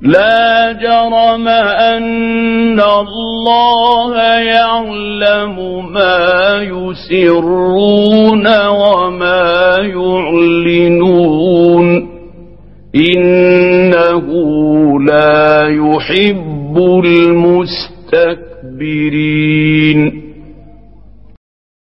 لا جرم أن الله يعلم ما يسرون وما يعلنون إنه لا يحب المستكبرين